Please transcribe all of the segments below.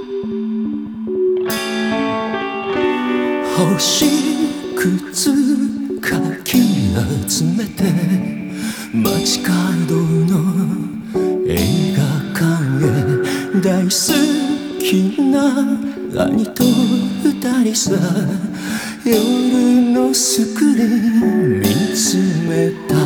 星屑かき集めて街角の映画館へ大好きな兄と二人さ夜のスクリーン見つめた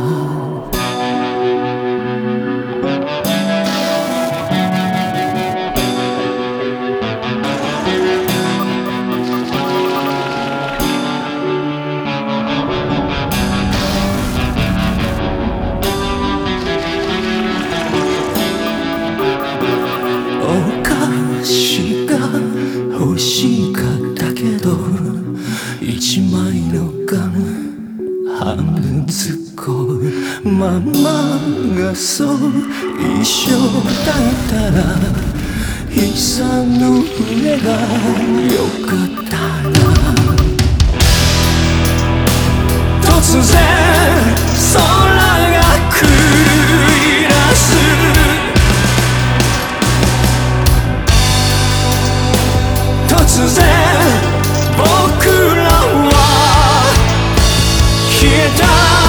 お菓子が欲しかったけど一枚のガム半分ずっこママがそう一緒だったら膝の上がよかったな突然空が狂い出す突然僕らは消えた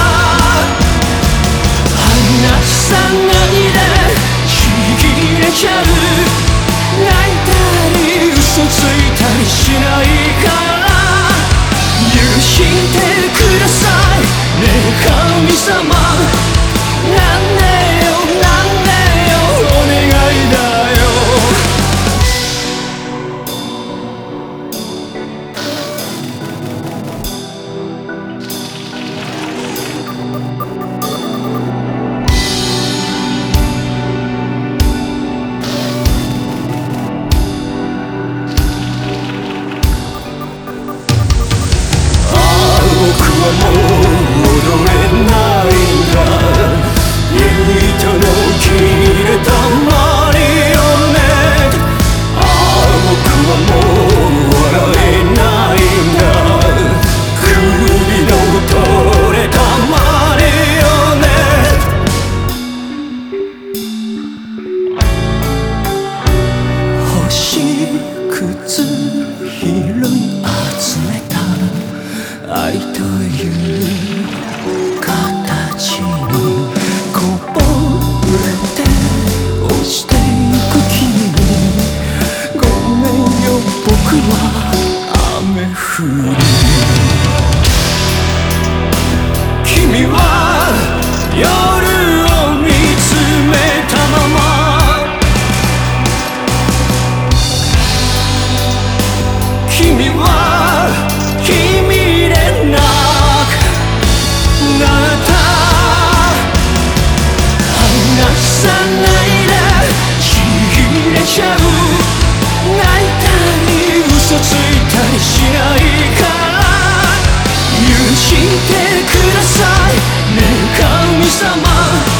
離さないでちぎれちゃう泣いたり嘘ついたりしないから許してくださいねえ神様なんでよなんでよお願いだよ僕はもう踊れないんだ糸の切れたマリオネット僕はもう笑えないんだ首の取れたマリオネット星屑拾い集めた愛という形にこぼれて落ちてゆく君にごめんよ僕は雨降り君は夜を見つめたまま君は君でなくなった離さないでちぎれちゃう泣いたり嘘ついたりしないから許してくださいねえ神様